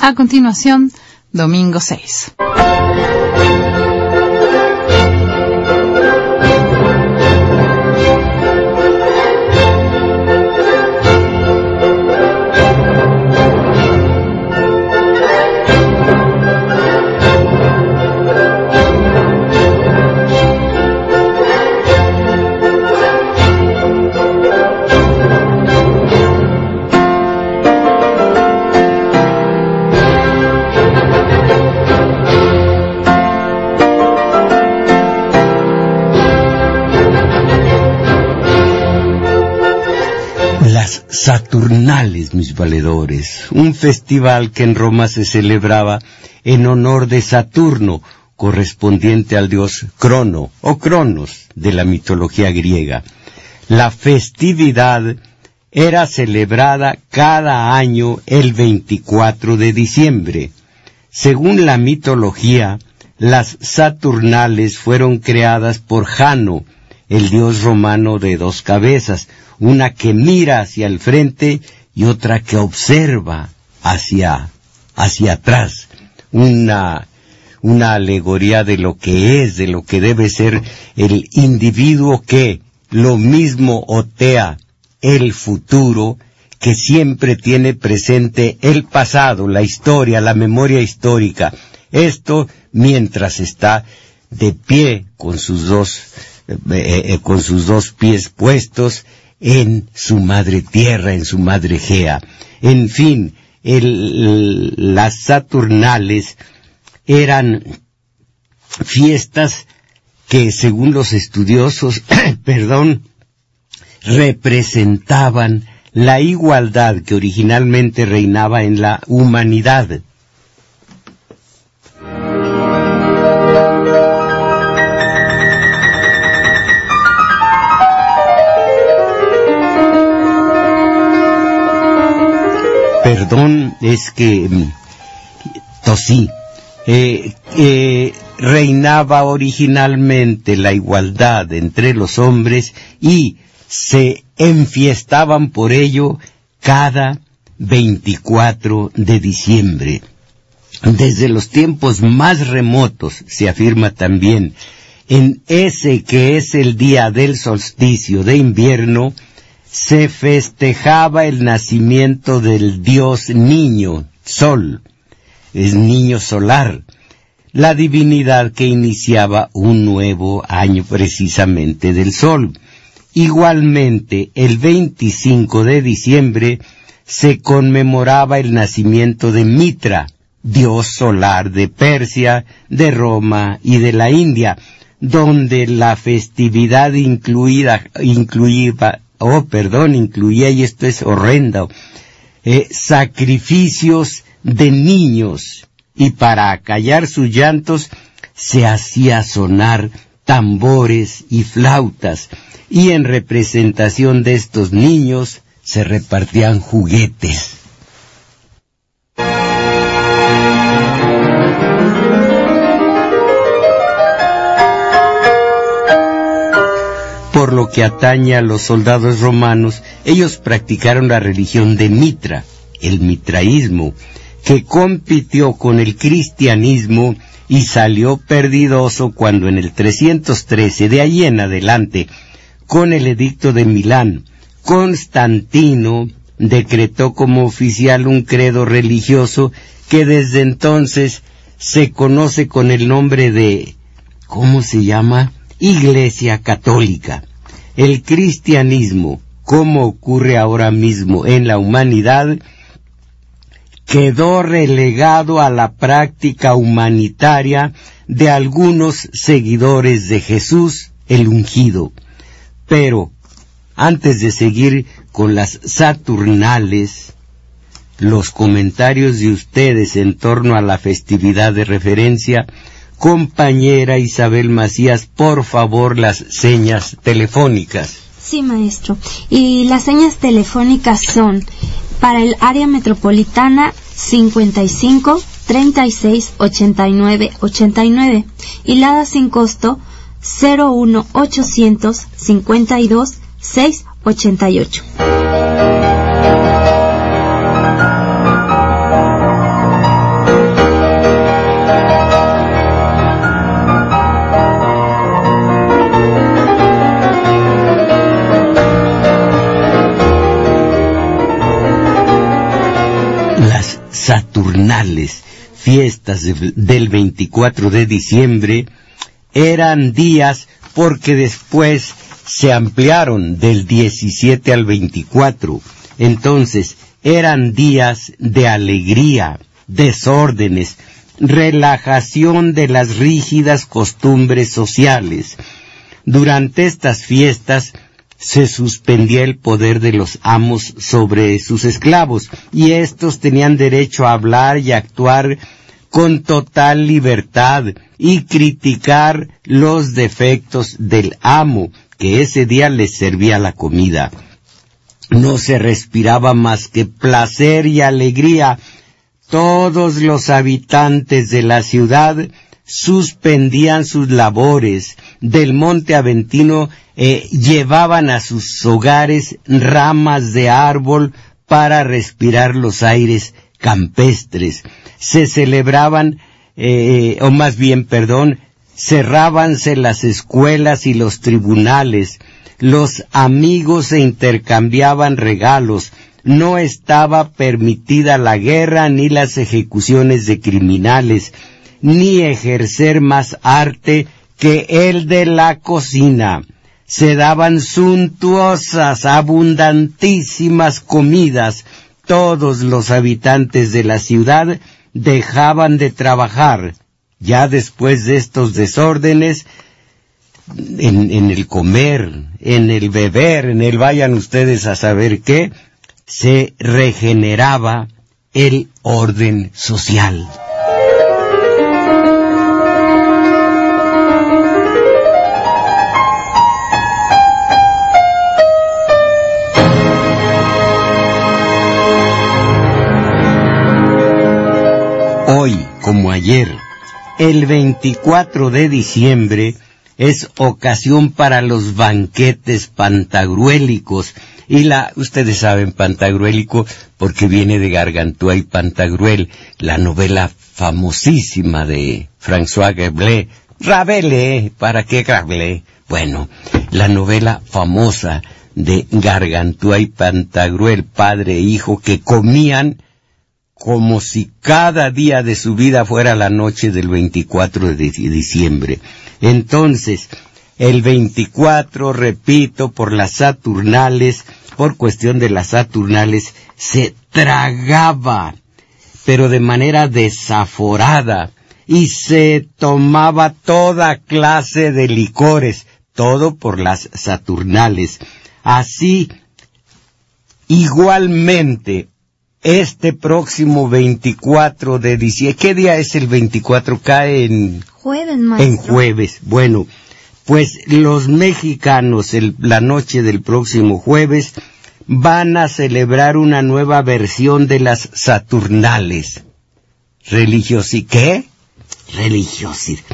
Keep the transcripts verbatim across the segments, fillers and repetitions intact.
A continuación, domingo seis. Saturnales, mis valedores, un festival que en Roma se celebraba en honor de Saturno, correspondiente al dios Crono o Cronos de la mitología griega. La festividad era celebrada cada año el veinticuatro de diciembre. Según la mitología, las Saturnales fueron creadas por Jano, el dios romano de dos cabezas, una que mira hacia el frente y otra que observa hacia, hacia atrás, una, una alegoría de lo que es, de lo que debe ser el individuo que lo mismo otea el futuro, que siempre tiene presente el pasado, la historia, la memoria histórica. Esto mientras está de pie con sus dos, eh, eh, con sus dos pies puestos en su madre tierra, en su madre Gea. En fin, el, las Saturnales eran fiestas que, según los estudiosos, perdón, representaban la igualdad que originalmente reinaba en la humanidad. Perdón, es que tosí. Eh, eh, reinaba originalmente la igualdad entre los hombres y se enfiestaban por ello cada veinticuatro de diciembre. Desde los tiempos más remotos, se afirma también, en ese que es el día del solsticio de invierno, se festejaba el nacimiento del dios niño, Sol, es niño solar, la divinidad que iniciaba un nuevo año precisamente del Sol. Igualmente, el veinticinco de diciembre se conmemoraba el nacimiento de Mitra, dios solar de Persia, de Roma y de la India, donde la festividad incluida, incluía, oh, perdón, incluía, y esto es horrendo, eh, sacrificios de niños, y para acallar sus llantos se hacía sonar tambores y flautas, y en representación de estos niños se repartían juguetes. Por lo que atañe a los soldados romanos, ellos practicaron la religión de Mitra, el mitraísmo, que compitió con el cristianismo y salió perdidoso cuando en el trescientos trece, de ahí en adelante, con el edicto de Milán, Constantino decretó como oficial un credo religioso que desde entonces se conoce con el nombre de, ¿cómo se llama?, Iglesia Católica. El cristianismo, como ocurre ahora mismo en la humanidad, quedó relegado a la práctica humanitaria de algunos seguidores de Jesús el ungido. Pero, antes de seguir con las Saturnales, los comentarios de ustedes en torno a la festividad de referencia, compañera Isabel Macías, por favor, las señas telefónicas. Sí, maestro. Y las señas telefónicas son, para el área metropolitana, cincuenta y cinco, treinta y seis, ochenta y nueve, ochenta y nueve, y la da sin costo, cero uno ochocientos cincuenta y dos, seis ochenta y ocho. Saturnales, fiestas de, del veinticuatro de diciembre, eran días porque después se ampliaron del diecisiete al veinticuatro. Entonces, eran días de alegría, desórdenes, relajación de las rígidas costumbres sociales. Durante estas fiestas se suspendía el poder de los amos sobre sus esclavos, y éstos tenían derecho a hablar y actuar con total libertad y criticar los defectos del amo, que ese día les servía la comida. No se respiraba más que placer y alegría. Todos los habitantes de la ciudad suspendían sus labores. Del Monte Aventino eh, llevaban a sus hogares ramas de árbol para respirar los aires campestres. Se celebraban, eh, o más bien, perdón, cerrábanse las escuelas y los tribunales. Los amigos se intercambiaban regalos. No estaba permitida la guerra ni las ejecuciones de criminales, ni ejercer más arte que el de la cocina. Se daban suntuosas, abundantísimas comidas. Todos los habitantes de la ciudad dejaban de trabajar. Ya después de estos desórdenes, en, en el comer, en el beber, en el vayan ustedes a saber qué, se regeneraba el orden social. Hoy, como ayer, el veinticuatro de diciembre es ocasión para los banquetes pantagruélicos. Y la, ustedes saben, pantagruélico porque viene de Gargantúa y Pantagruel, la novela famosísima de François Rabelais. Rabelais, ¿para qué Rabelais? Bueno, la novela famosa de Gargantúa y Pantagruel, padre e hijo, que comían como si cada día de su vida fuera la noche del veinticuatro de diciembre. Entonces, el veinticuatro, repito, por las Saturnales, por cuestión de las Saturnales, se tragaba, pero de manera desaforada, y se tomaba toda clase de licores, todo por las Saturnales. Así, igualmente, este próximo veinticuatro de diciembre, ¿qué día es el veinticuatro? Cae en... Jueves, maestro. En jueves, bueno, pues los mexicanos el, la noche del próximo jueves van a celebrar una nueva versión de las Saturnales. Religiosidad, ¿qué? Religiosidad.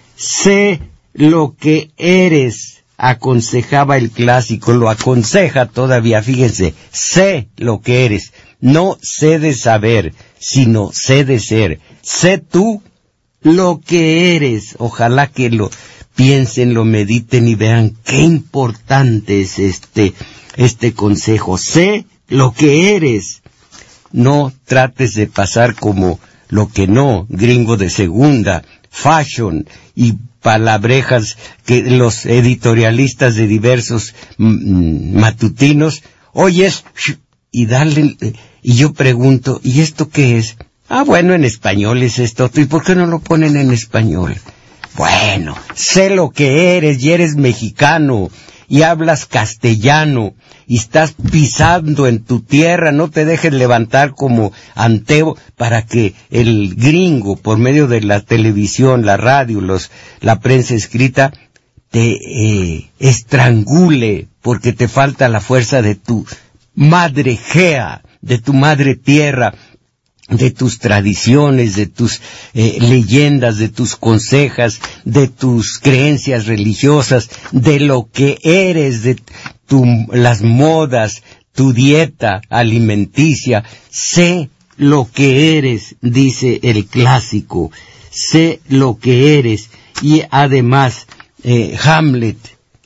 Sé lo que eres, aconsejaba el clásico, lo aconseja todavía, fíjense, sé lo que eres. No sé de saber, sino sé de ser. Sé tú lo que eres. Ojalá que lo piensen, lo mediten y vean qué importante es este, este consejo. Sé lo que eres. No trates de pasar como lo que no, gringo de segunda, fashion y palabrejas que los editorialistas de diversos mm, matutinos oyes y darle, y yo pregunto, ¿y esto qué es? Ah, bueno, en español es esto, ¿y por qué no lo ponen en español? Bueno, sé lo que eres, y eres mexicano, y hablas castellano, y estás pisando en tu tierra, no te dejes levantar como Anteo para que el gringo, por medio de la televisión, la radio, los, la prensa escrita, te eh, estrangule, porque te falta la fuerza de tu madre Gea, de tu madre tierra, de tus tradiciones, de tus eh, leyendas, de tus consejas, de tus creencias religiosas, de lo que eres, de tu, las modas, tu dieta alimenticia. Sé lo que eres, dice el clásico, sé lo que eres. Y además, eh, Hamlet,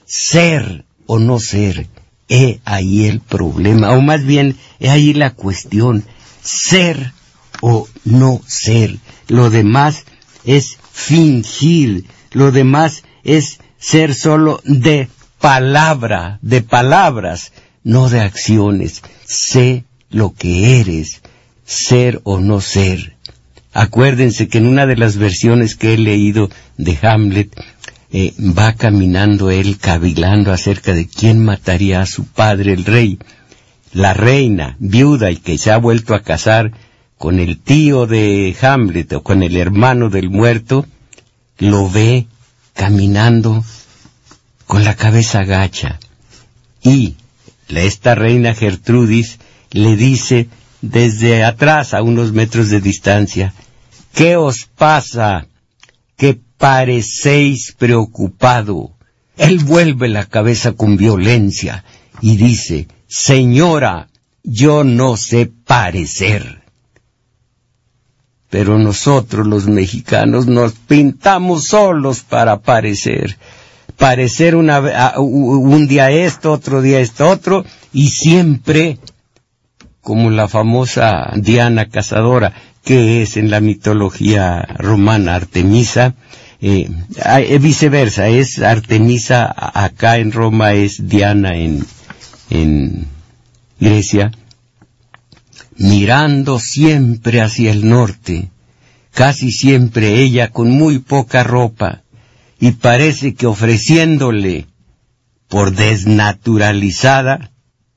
ser o no ser, he ahí el problema, o más bien, he ahí la cuestión, ser o no ser. Lo demás es fingir, lo demás es ser solo de palabra, de palabras, no de acciones. Sé lo que eres, ser o no ser. Acuérdense que en una de las versiones que he leído de Hamlet, eh, va caminando él cavilando acerca de quién mataría a su padre, el rey. La reina, viuda y que se ha vuelto a casar con el tío de Hamlet o con el hermano del muerto, lo ve caminando con la cabeza gacha. Y esta reina Gertrudis le dice desde atrás, a unos metros de distancia: ¿qué os pasa? Que parecéis preocupado. Él vuelve la cabeza con violencia y dice: señora, yo no sé parecer. Pero nosotros los mexicanos nos pintamos solos para parecer. Parecer una, un día esto, otro día esto, otro, y siempre como la famosa Diana Cazadora, que es en la mitología romana Artemisa, eh, viceversa, es Artemisa acá en Roma, es Diana en, en Grecia, mirando siempre hacia el norte, casi siempre ella con muy poca ropa, y parece que ofreciéndole por desnaturalizada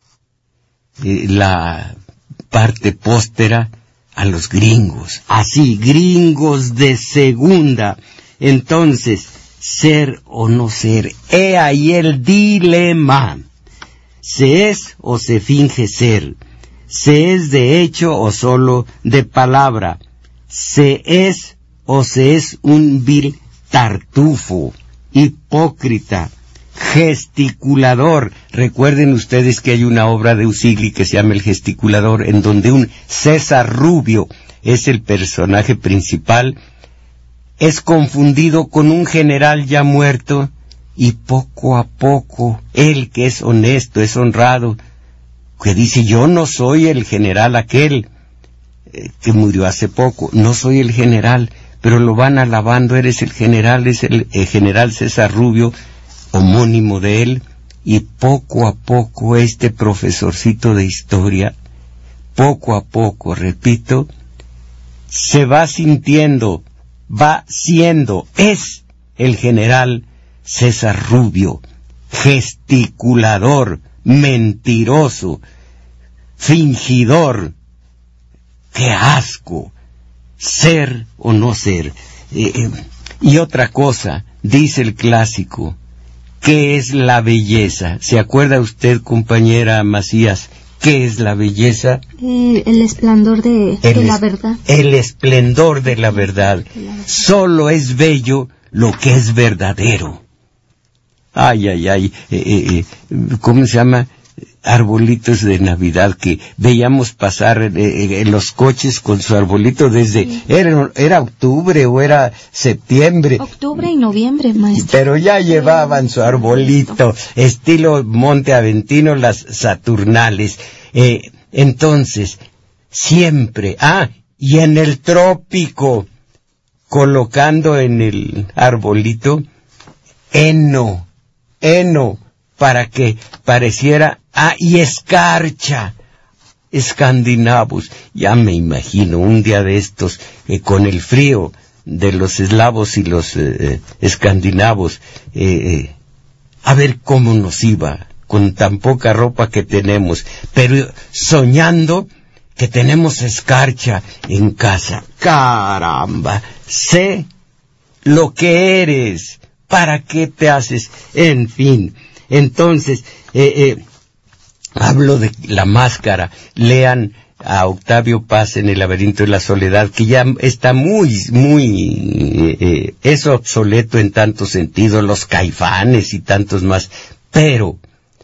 eh, la parte póstera a los gringos, así, gringos de segunda. Entonces, ser o no ser, he ahí el dilema. ¿Se es o se finge ser? ¿Se es de hecho o solo de palabra? ¿Se es o se es un vil tartufo, hipócrita, gesticulador? Recuerden ustedes que hay una obra de Usigli que se llama El Gesticulador, en donde un César Rubio es el personaje principal, es confundido con un general ya muerto, y poco a poco, él que es honesto, es honrado, que dice: yo no soy el general aquel eh, que murió hace poco, no soy el general, pero lo van alabando: eres el general, es el, el general César Rubio, homónimo de él. Y poco a poco este profesorcito de historia, poco a poco, repito, se va sintiendo, va siendo, es el general César Rubio, gesticulador, mentiroso, fingidor. ¡Qué asco! Ser o no ser. Eh, eh, y otra cosa, dice el clásico, ¿qué es la belleza? ¿Se acuerda usted, compañera Macías, qué es la belleza? Eh, el esplendor de, el de la es, verdad. El esplendor de la verdad. Solo es bello lo que es verdadero. Ay, ay, ay, eh, eh, ¿cómo se llama? Arbolitos de Navidad que veíamos pasar eh, eh, los coches con su arbolito desde, sí. era, era octubre o era septiembre. Octubre y noviembre, maestro. Pero ya llevaban su arbolito, estilo Monte Aventino, las Saturnales. Eh, entonces, siempre, ah, y en el trópico, colocando en el arbolito, heno, heno, para que pareciera, ah, y escarcha, escandinavos. Ya me imagino un día de estos, eh, con el frío de los eslavos y los eh, escandinavos, eh, eh, a ver cómo nos iba, con tan poca ropa que tenemos, pero soñando que tenemos escarcha en casa. Caramba, sé lo que eres, ¿para qué te haces? En fin, entonces, eh, eh, hablo de la máscara. Lean a Octavio Paz en El laberinto de la soledad, que ya está muy, muy, eh, es obsoleto en tantos sentidos, los Caifanes y tantos más, pero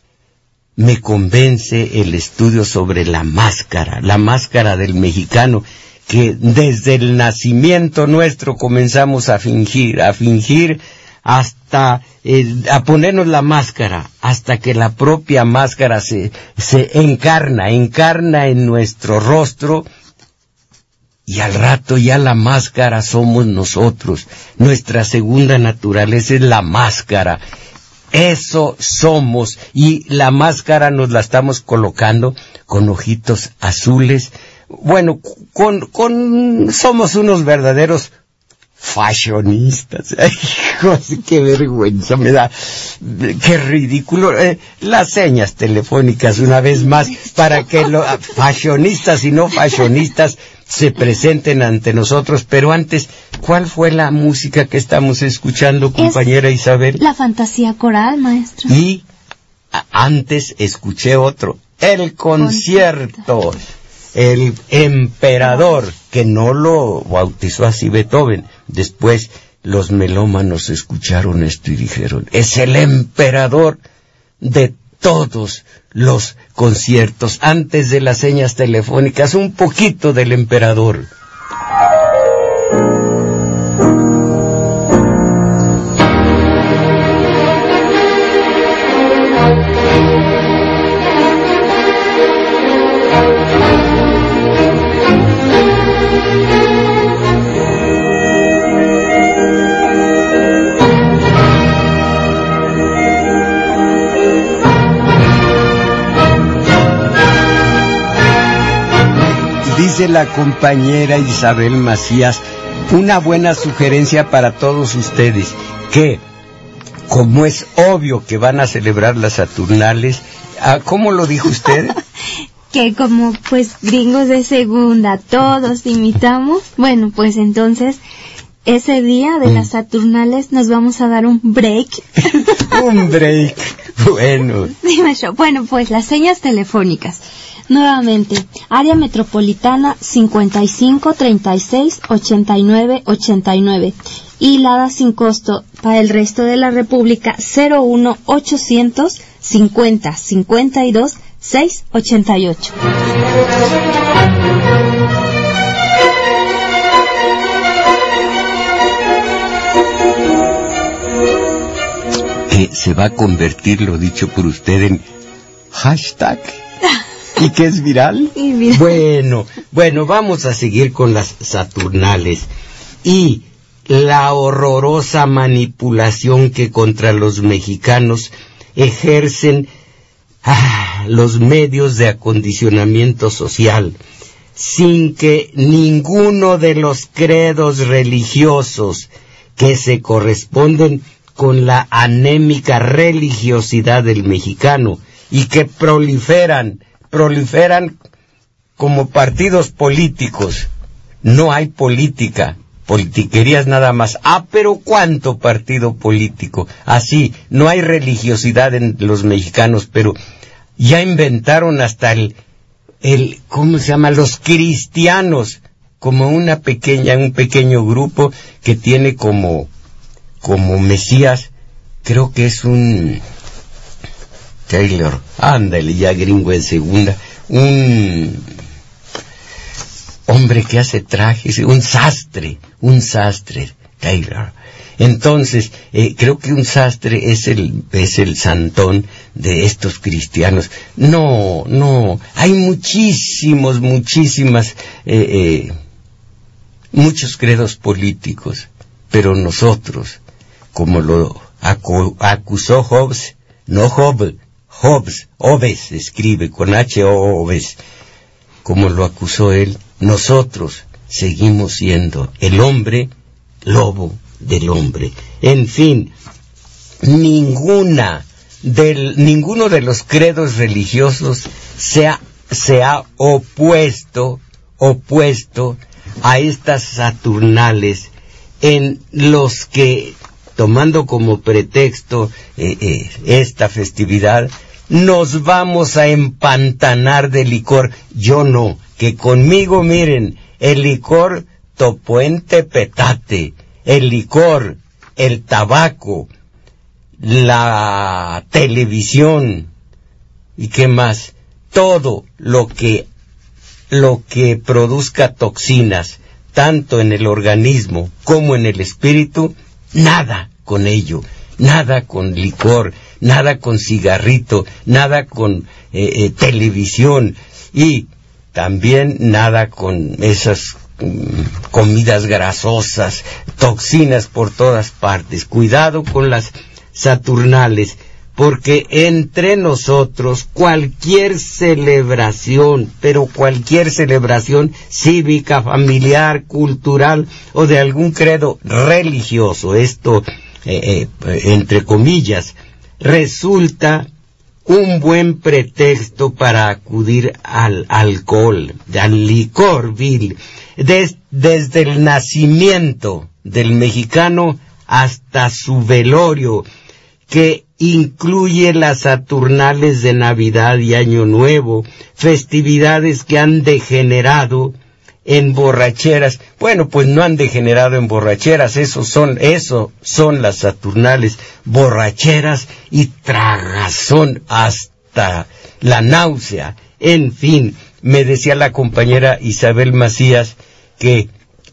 me convence el estudio sobre la máscara, la máscara del mexicano, que desde el nacimiento nuestro comenzamos a fingir, a fingir hasta eh, a ponernos la máscara, hasta que la propia máscara se, se encarna, encarna en nuestro rostro, y al rato ya la máscara somos nosotros. Nuestra segunda naturaleza es la máscara. Eso somos, y la máscara nos la estamos colocando con ojitos azules. Bueno, con, con, somos unos verdaderos fashionistas. Ay, José, qué vergüenza me da, qué ridículo. Eh, las señas telefónicas, una vez más, para que los fashionistas y no fashionistas se presenten ante nosotros. Pero antes, ¿cuál fue la música que estamos escuchando, compañera es Isabel? La fantasía coral, maestro. Y a, antes escuché otro, el concierto, concierto. El emperador, que no lo bautizó así Beethoven. Después los melómanos escucharon esto y dijeron, es el emperador de todos los conciertos. Antes de las señas telefónicas, un poquito del emperador. Dice la compañera Isabel Macías, una buena sugerencia para todos ustedes, que como es obvio que van a celebrar las Saturnales, ¿cómo lo dijo usted? Que como pues gringos de segunda todos imitamos, bueno, pues entonces ese día de mm. las Saturnales nos vamos a dar un break. Un break, bueno. Dime yo, bueno, pues las señas telefónicas. Nuevamente, área metropolitana cincuenta y cinco, treinta y seis, ochenta y nueve, ochenta y nueve. Y la da sin costo para el resto de la República cero uno ochocientos cincuenta, cincuenta y dos, seiscientos ochenta y ocho. Que se va a convertir lo dicho por usted en hashtag. ¿Y qué es viral? Sí, viral? Bueno, bueno, vamos a seguir con las Saturnales. Y la horrorosa manipulación que contra los mexicanos ejercen ah, los medios de acondicionamiento social, sin que ninguno de los credos religiosos que se corresponden con la anémica religiosidad del mexicano y que proliferan proliferan como partidos políticos. No hay política, politiquerías nada más. Ah, pero ¿cuánto partido político? Así, no hay religiosidad en los mexicanos, pero ya inventaron hasta el, el, ¿cómo se llama? Los cristianos, como una pequeña, un pequeño grupo que tiene como, como mesías, creo que es un Taylor, ándale, ya gringo en segunda, un hombre que hace trajes, un sastre, un sastre, Taylor. Entonces, eh, creo que un sastre es el, es el santón de estos cristianos. No, no, hay muchísimos, muchísimas, eh, eh, muchos credos políticos, pero nosotros, como lo acu- acusó Hobbes, no Hobbes, Hobbes, Hobbes, escribe con H O Hobbes, como lo acusó él, nosotros seguimos siendo el hombre lobo del hombre. En fin, ninguna del, ninguno de los credos religiosos se ha, se ha opuesto, opuesto a estas Saturnales en los que, tomando como pretexto eh, eh, esta festividad, nos vamos a empantanar de licor. Yo no, que conmigo, miren, el licor topuente petate, el licor, el tabaco, la televisión, ¿y qué más? Todo lo que, lo que produzca toxinas, tanto en el organismo como en el espíritu, nada con ello, nada con licor, nada con cigarrito, nada con eh, eh, televisión y también nada con esas comidas grasosas, toxinas por todas partes. Cuidado con las saturnales, porque entre nosotros cualquier celebración, pero cualquier celebración cívica, familiar, cultural o de algún credo religioso, esto eh, eh, entre comillas, resulta un buen pretexto para acudir al alcohol, al licor vil, Des, desde el nacimiento del mexicano hasta su velorio, que incluye las Saturnales de Navidad y Año Nuevo, festividades que han degenerado en borracheras. Bueno, pues no han degenerado en borracheras, eso son, eso son las Saturnales, borracheras y tragazón hasta la náusea. En fin, me decía la compañera Isabel Macías que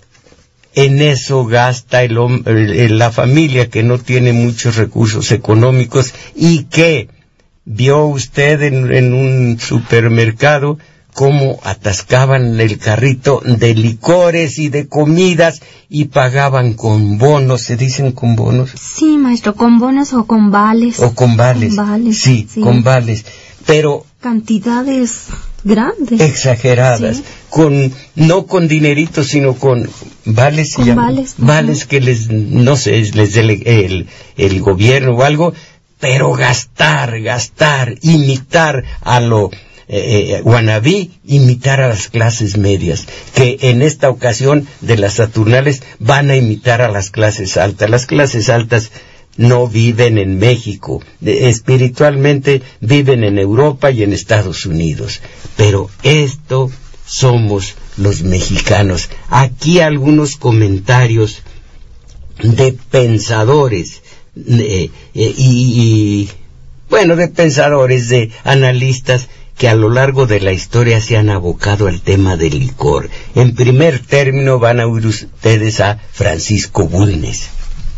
en eso gasta el, el, la familia que no tiene muchos recursos económicos y que vio usted en, en un supermercado cómo atascaban el carrito de licores y de comidas y pagaban con bonos. ¿Se dicen con bonos? Sí, maestro, con bonos o con vales. O con vales. Con vales sí, sí, con vales. Pero cantidades grandes. Exageradas. Sí. Con, no con dinerito, sino con vales. Con vales. Vales uh-huh. que les, no sé, les dé el, el, el gobierno o algo, pero gastar, gastar, imitar a lo eh, wannabe, imitar a las clases medias, que en esta ocasión de las Saturnales van a imitar a las clases altas. Las clases altas no viven en México, espiritualmente viven en Europa y en Estados Unidos, pero esto somos los mexicanos. Aquí algunos comentarios de pensadores eh, eh, y, y bueno, de pensadores, de analistas que a lo largo de la historia se han abocado al tema del licor. En primer término van a oír ustedes a Francisco Bulnes.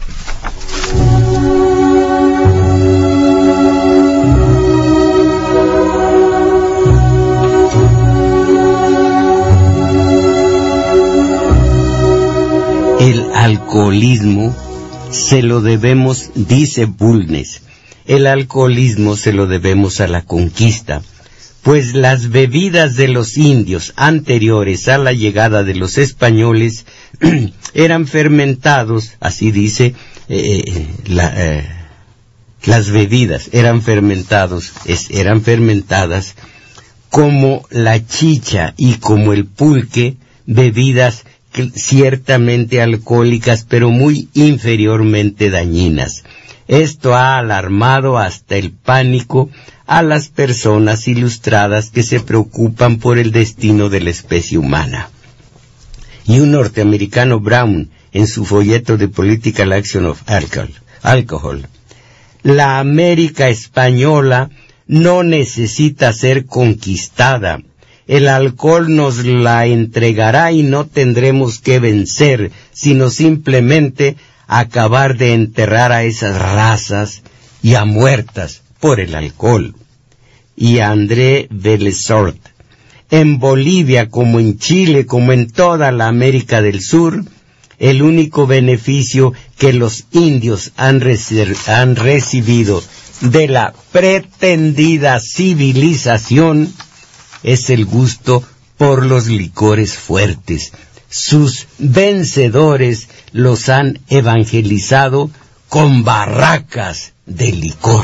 El alcoholismo se lo debemos, dice Bulnes, el alcoholismo se lo debemos a la conquista, pues las bebidas de los indios anteriores a la llegada de los españoles eran fermentados, así dice, eh, la, eh, las bebidas eran fermentados, es, eran fermentadas como la chicha y como el pulque, bebidas ciertamente alcohólicas, pero muy inferiormente dañinas. Esto ha alarmado hasta el pánico a las personas ilustradas que se preocupan por el destino de la especie humana. Y un norteamericano, Brown, en su folleto de Political Action of Alcohol, Alcohol, la América española no necesita ser conquistada. El alcohol nos la entregará y no tendremos que vencer, sino simplemente acabar de enterrar a esas razas ya muertas por el alcohol. Y André Belesort, en Bolivia como en Chile como en toda la América del Sur, el único beneficio que los indios han, reci- han recibido de la pretendida civilización es el gusto por los licores fuertes. Sus vencedores los han evangelizado con barracas de licor.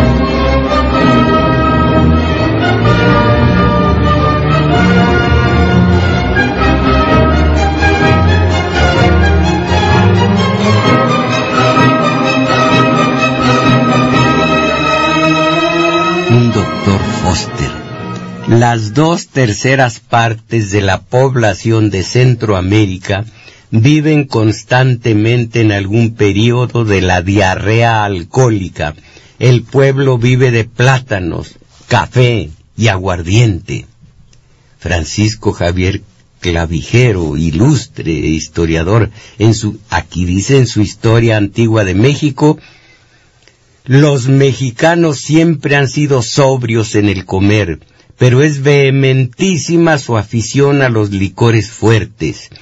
Un doctor Foster. Las dos terceras partes de la población de Centroamérica viven constantemente en algún período de la diarrea alcohólica. El pueblo vive de plátanos, café y aguardiente. Francisco Javier Clavijero, ilustre historiador, en su, aquí dice en su Historia Antigua de México, los mexicanos siempre han sido sobrios en el comer, pero es vehementísima su afición a los licores fuertes.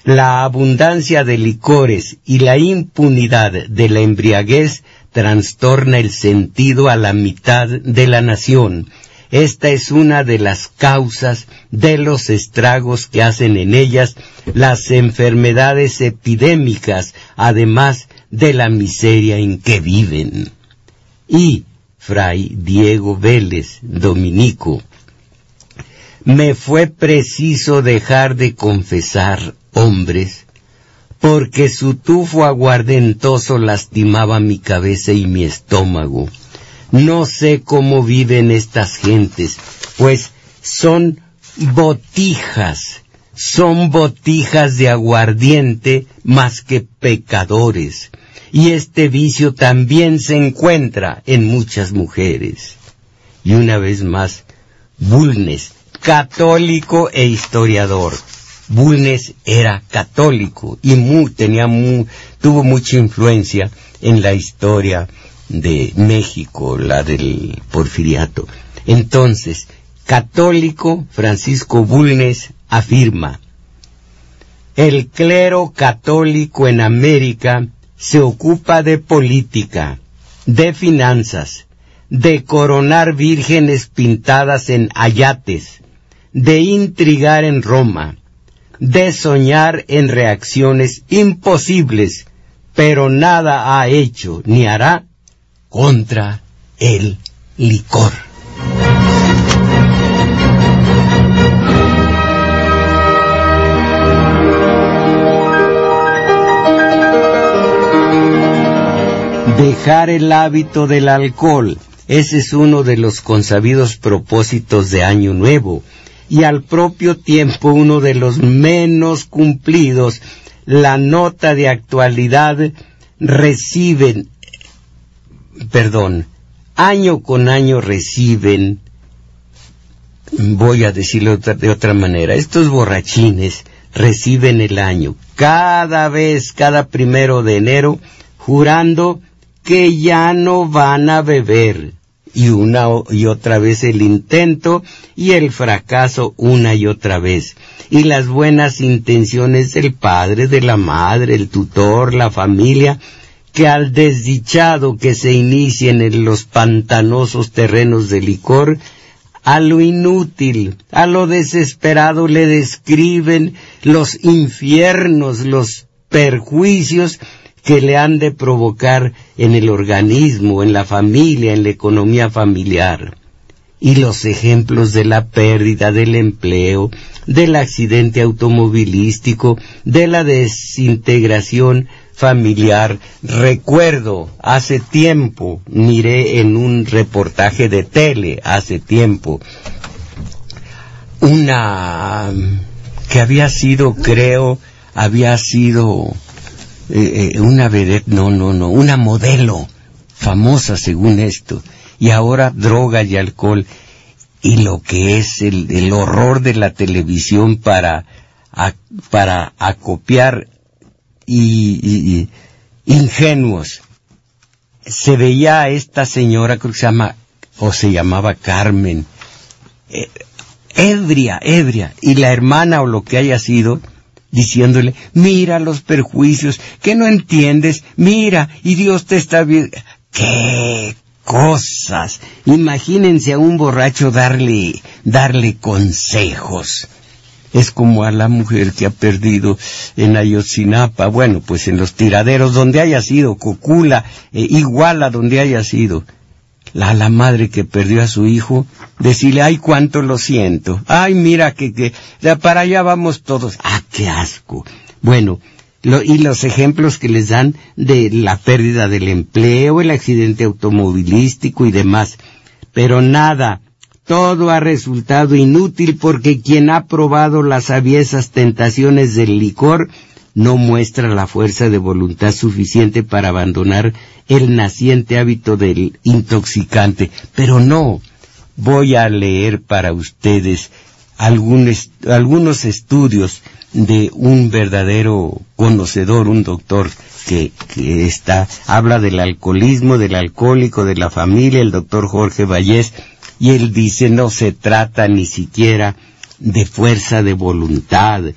La abundancia de licores y la impunidad de la embriaguez trastorna el sentido a la mitad de la nación. Esta es una de las causas de los estragos que hacen en ellas las enfermedades epidémicas, además de la miseria en que viven. Y Fray Diego Vélez, dominico: me fue preciso dejar de confesar, hombres, porque su tufo aguardentoso lastimaba mi cabeza y mi estómago. No sé cómo viven estas gentes, pues son botijas, son botijas de aguardiente más que pecadores, y este vicio también se encuentra en muchas mujeres. Y una vez más, Bulnes, católico e historiador. Bulnes era católico y muy, tenía muy, tuvo mucha influencia en la historia de México, la del Porfiriato. Entonces, católico, Francisco Bulnes afirma: el clero católico en América se ocupa de política, de finanzas, de coronar vírgenes pintadas en ayates, de intrigar en Roma, de soñar en reacciones imposibles, pero nada ha hecho ni hará contra el licor. Dejar el hábito del alcohol, ese es uno de los consabidos propósitos de Año Nuevo, y al propio tiempo uno de los menos cumplidos. La nota de actualidad reciben, perdón, año con año reciben, voy a decirlo de otra manera, estos borrachines reciben el año, cada vez, cada primero de enero, jurando que ya no van a beber, y una y otra vez el intento y el fracaso una y otra vez, y las buenas intenciones del padre, de la madre, el tutor, la familia, que al desdichado que se inicien en los pantanosos terrenos del licor, a lo inútil, a lo desesperado le describen los infiernos, los perjuicios que le han de provocar en el organismo, en la familia, en la economía familiar. Y los ejemplos de la pérdida del empleo, del accidente automovilístico, de la desintegración familiar. Recuerdo, hace tiempo, miré en un reportaje de tele, hace tiempo, una que había sido, creo, había sido eh, una vedette, no, no, no, una modelo famosa según esto, y ahora droga y alcohol, y lo que es el, el horror de la televisión para, a, para acopiar y, y, y ingenuos. Se veía a esta señora, creo que se llama, o se llamaba Carmen, eh, ebria, ebria, y la hermana o lo que haya sido, diciéndole, mira los perjuicios, que no entiendes, mira, y Dios te está viendo. ¡Qué cosas! Imagínense a un borracho darle, darle consejos. Es como a la mujer que ha perdido en Ayotzinapa, bueno, pues en los tiraderos, donde haya sido, Cocula, eh, igual a donde haya sido. La, la madre que perdió a su hijo, decirle, ay, cuánto lo siento, ay, mira que, que, ya para allá vamos todos, ah, qué asco. Bueno, lo, y los ejemplos que les dan de la pérdida del empleo, el accidente automovilístico y demás, pero nada, todo ha resultado inútil porque quien ha probado las aviesas tentaciones del licor no muestra la fuerza de voluntad suficiente para abandonar el naciente hábito del intoxicante. Pero no, voy a leer para ustedes algunos, algunos estudios de un verdadero conocedor, un doctor que, que está, habla del alcoholismo, del alcohólico, de la familia, el doctor Jorge Vallés, y él dice, no se trata ni siquiera de fuerza de voluntad.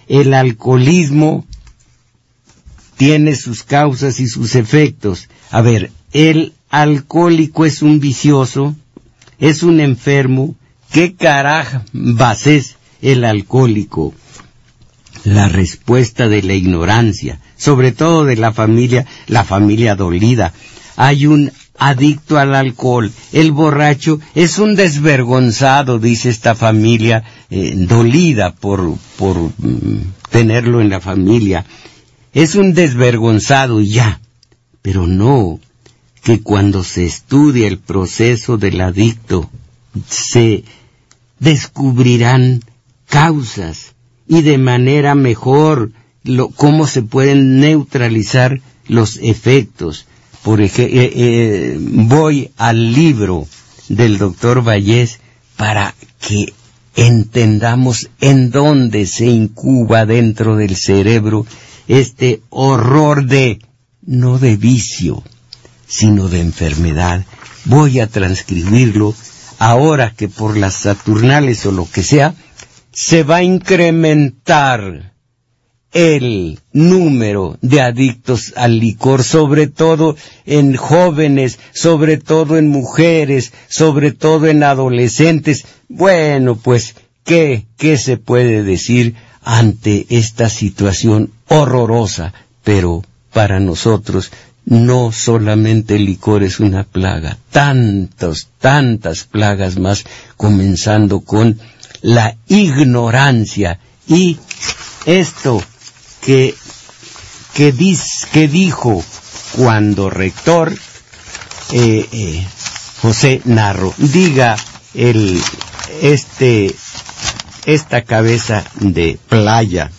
el alcoholismo tiene sus causas y sus efectos. A ver, el alcohólico es un vicioso, es un enfermo. ¿Qué carambas es el alcohólico? La respuesta de la ignorancia, sobre todo de la familia, la familia dolida. Hay un adicto al alcohol, el borracho es un desvergonzado, dice esta familia eh, dolida por, por mm, tenerlo en la familia. Es un desvergonzado y ya, pero no, que cuando se estudia el proceso del adicto, se descubrirán causas y de manera mejor lo, cómo se pueden neutralizar los efectos. Por ejemplo, eh, eh, voy al libro del doctor Vallés para que entendamos en dónde se incuba dentro del cerebro este horror de, no de vicio, sino de enfermedad. Voy a transcribirlo ahora que por las Saturnales o lo que sea, se va a incrementar el número de adictos al licor, sobre todo en jóvenes, sobre todo en mujeres, sobre todo en adolescentes. Bueno, pues, ¿qué, qué se puede decir ante esta situación horrorosa? Pero para nosotros no solamente el licor es una plaga, tantas, tantas plagas más, comenzando con la ignorancia y esto que que, dis, que dijo cuando rector eh, eh, José Narro, diga el este esta cabeza de playa.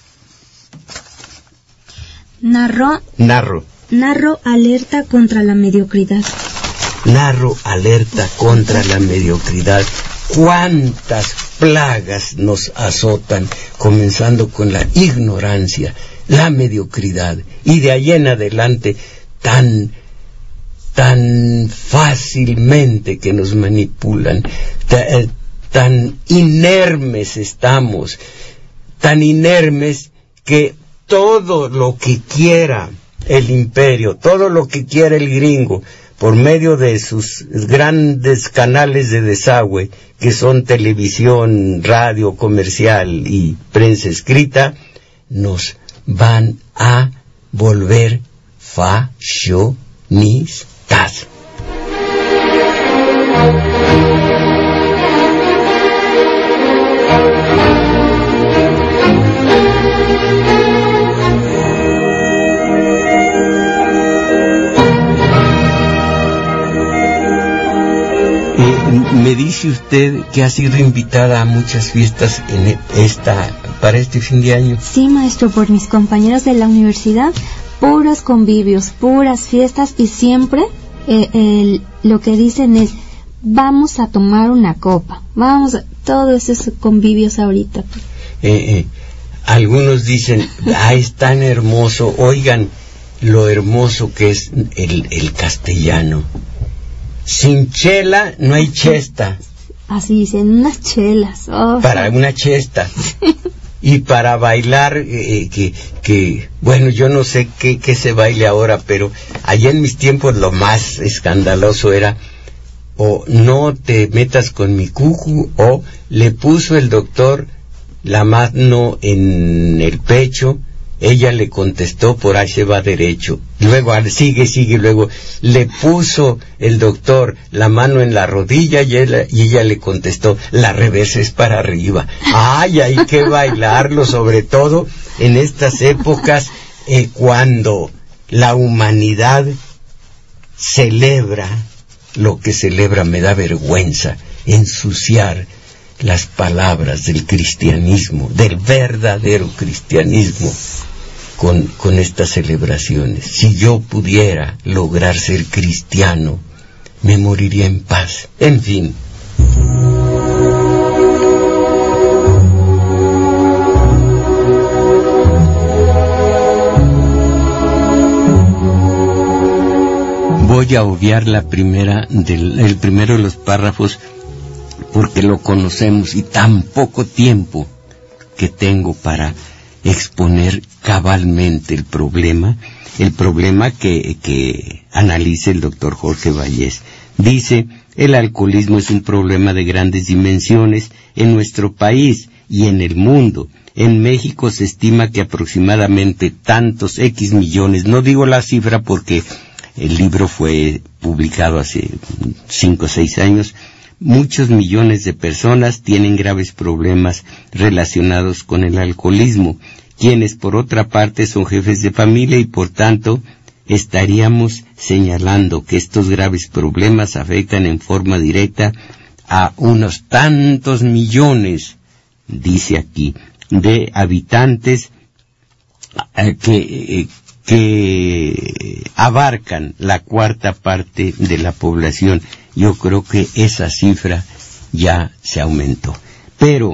Narro. Narro. Narro alerta contra la mediocridad. Narro alerta contra la mediocridad. ¿Cuántas plagas nos azotan, comenzando con la ignorancia, la mediocridad, y de ahí en adelante tan, tan fácilmente que nos manipulan, tan, tan inermes estamos, tan inermes que todo lo que quiera el imperio, todo lo que quiera el gringo, por medio de sus grandes canales de desagüe, que son televisión, radio, comercial y prensa escrita, nos van a volver fashionistas. Me dice usted que ha sido invitada a muchas fiestas en esta, para este fin de año. Sí, maestro, por mis compañeros de la universidad, puros convivios, puras fiestas, y siempre eh, el, lo que dicen es, vamos a tomar una copa, vamos a, todos esos convivios ahorita. Eh, eh, algunos dicen, ah, es tan hermoso, oigan lo hermoso que es el, el castellano. Sin chela no hay chesta. Así dicen, unas chelas. Oh. Para una chesta. Y para bailar, eh, que, que, bueno, yo no sé qué, qué se baile ahora, pero allá en mis tiempos lo más escandaloso era, o no te metas con mi cuju, o le puso el doctor la mano en el pecho. Ella le contestó, por ahí se va derecho. Luego, sigue, sigue, luego le puso el doctor la mano en la rodilla y ella, y ella le contestó, la reversa es para arriba. Ay, hay que bailarlo, sobre todo en estas épocas eh, cuando la humanidad celebra lo que celebra. Me da vergüenza ensuciar las palabras del cristianismo, del verdadero cristianismo, con, con estas celebraciones. Si yo pudiera lograr ser cristiano, me moriría en paz. En fin. Voy a obviar la primera del, el primero de los párrafos, porque lo conocemos y tan poco tiempo que tengo para exponer cabalmente el problema, el problema que, que analiza el doctor Jorge Vallés. Dice, el alcoholismo es un problema de grandes dimensiones en nuestro país y en el mundo. En México se estima que aproximadamente tantos X millones, no digo la cifra porque el libro fue publicado hace cinco o seis años, muchos millones de personas tienen graves problemas relacionados con el alcoholismo, quienes por otra parte son jefes de familia y por tanto estaríamos señalando que estos graves problemas afectan en forma directa a unos tantos millones, dice aquí, de habitantes eh, que, eh, que abarcan la cuarta parte de la población. Yo creo que esa cifra ya se aumentó. Pero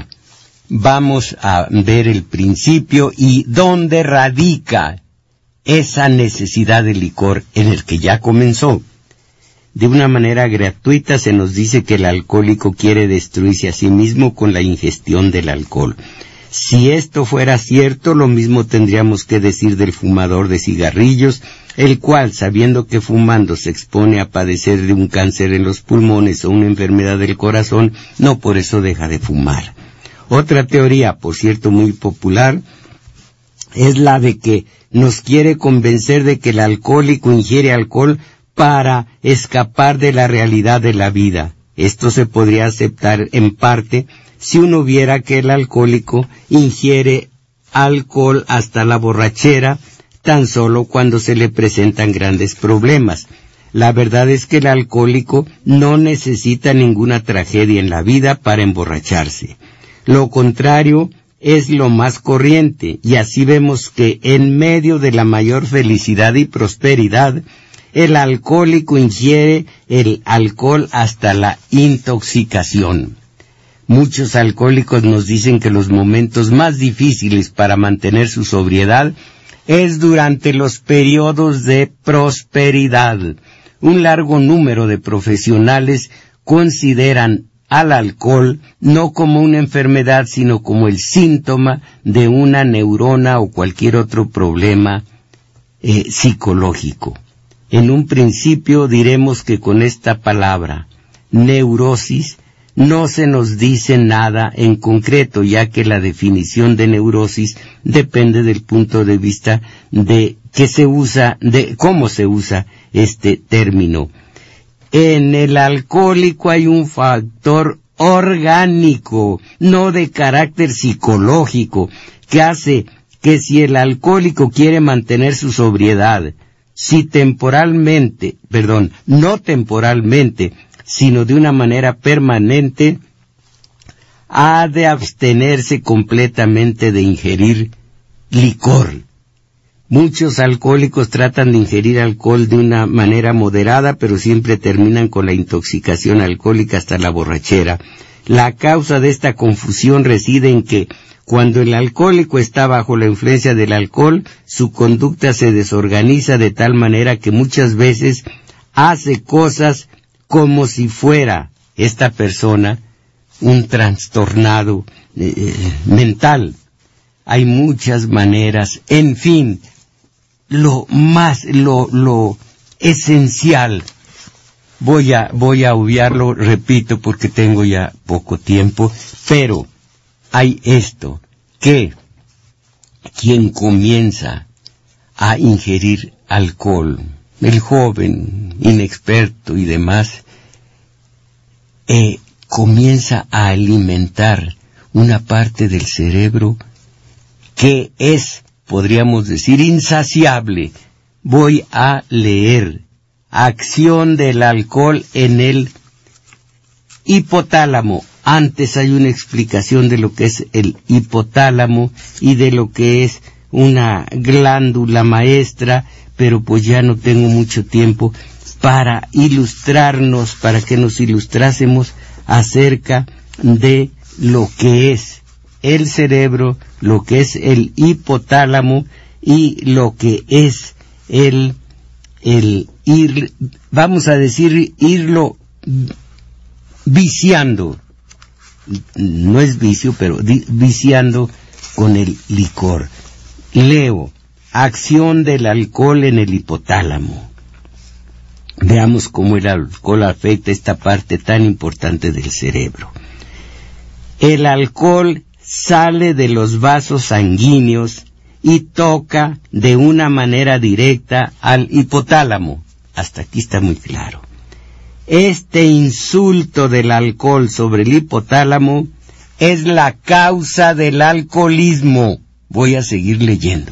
vamos a ver el principio y dónde radica esa necesidad de licor en el que ya comenzó. De una manera gratuita se nos dice que el alcohólico quiere destruirse a sí mismo con la ingestión del alcohol. Si esto fuera cierto, lo mismo tendríamos que decir del fumador de cigarrillos, el cual, sabiendo que fumando se expone a padecer de un cáncer en los pulmones o una enfermedad del corazón, no por eso deja de fumar. Otra teoría, por cierto muy popular, es la de que nos quiere convencer de que el alcohólico ingiere alcohol para escapar de la realidad de la vida. Esto se podría aceptar en parte si uno viera que el alcohólico ingiere alcohol hasta la borrachera tan solo cuando se le presentan grandes problemas. La verdad es que el alcohólico no necesita ninguna tragedia en la vida para emborracharse. Lo contrario es lo más corriente, y así vemos que en medio de la mayor felicidad y prosperidad, el alcohólico ingiere el alcohol hasta la intoxicación. Muchos alcohólicos nos dicen que los momentos más difíciles para mantener su sobriedad es durante los periodos de prosperidad. Un largo número de profesionales consideran al alcohol no como una enfermedad, sino como el síntoma de una neurona o cualquier otro problema eh, psicológico. En un principio diremos que con esta palabra, neurosis, no se nos dice nada en concreto, ya que la definición de neurosis depende del punto de vista de qué se usa, de cómo se usa este término. En el alcohólico hay un factor orgánico, no de carácter psicológico, que hace que si el alcohólico quiere mantener su sobriedad, si temporalmente, perdón, no temporalmente, sino de una manera permanente, ha de abstenerse completamente de ingerir licor. Muchos alcohólicos tratan de ingerir alcohol de una manera moderada, pero siempre terminan con la intoxicación alcohólica hasta la borrachera. La causa de esta confusión reside en que, cuando el alcohólico está bajo la influencia del alcohol, su conducta se desorganiza de tal manera que muchas veces hace cosas como si fuera esta persona un trastornado eh, mental. Hay muchas maneras, en fin, lo más, lo, lo esencial, voy a, voy a obviarlo, repito, porque tengo ya poco tiempo, pero hay esto, que quien comienza a ingerir alcohol, el joven, inexperto y demás, eh, comienza a alimentar una parte del cerebro que es, podríamos decir, insaciable. Voy a leer acción del alcohol en el hipotálamo. Antes hay una explicación de lo que es el hipotálamo y de lo que es una glándula maestra, pero pues ya no tengo mucho tiempo para ilustrarnos, para que nos ilustrásemos acerca de lo que es el cerebro, lo que es el hipotálamo y lo que es el, el ir, vamos a decir, irlo viciando, no es vicio, pero di, viciando con el licor. Leo, acción del alcohol en el hipotálamo. Veamos cómo el alcohol afecta esta parte tan importante del cerebro. El alcohol sale de los vasos sanguíneos y toca de una manera directa al hipotálamo. Hasta aquí está muy claro. Este insulto del alcohol sobre el hipotálamo es la causa del alcoholismo. Voy a seguir leyendo.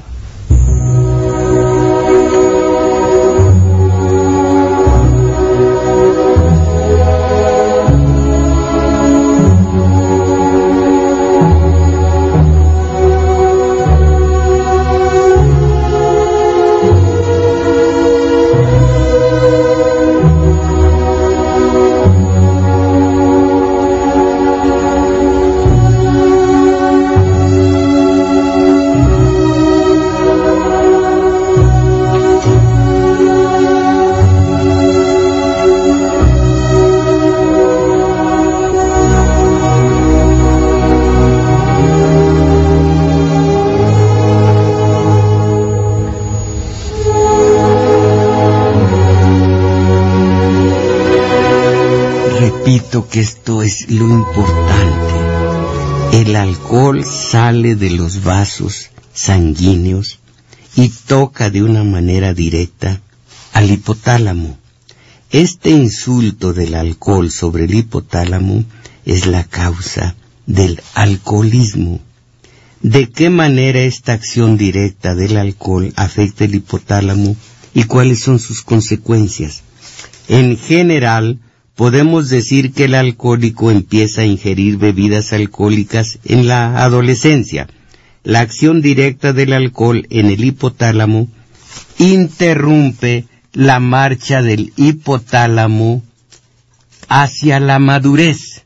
Repito que esto es lo importante. El alcohol sale de los vasos sanguíneos y toca de una manera directa al hipotálamo. Este insulto del alcohol sobre el hipotálamo es la causa del alcoholismo. ¿De qué manera esta acción directa del alcohol afecta el hipotálamo y cuáles son sus consecuencias? En general, podemos decir que el alcohólico empieza a ingerir bebidas alcohólicas en la adolescencia. La acción directa del alcohol en el hipotálamo interrumpe la marcha del hipotálamo hacia la madurez.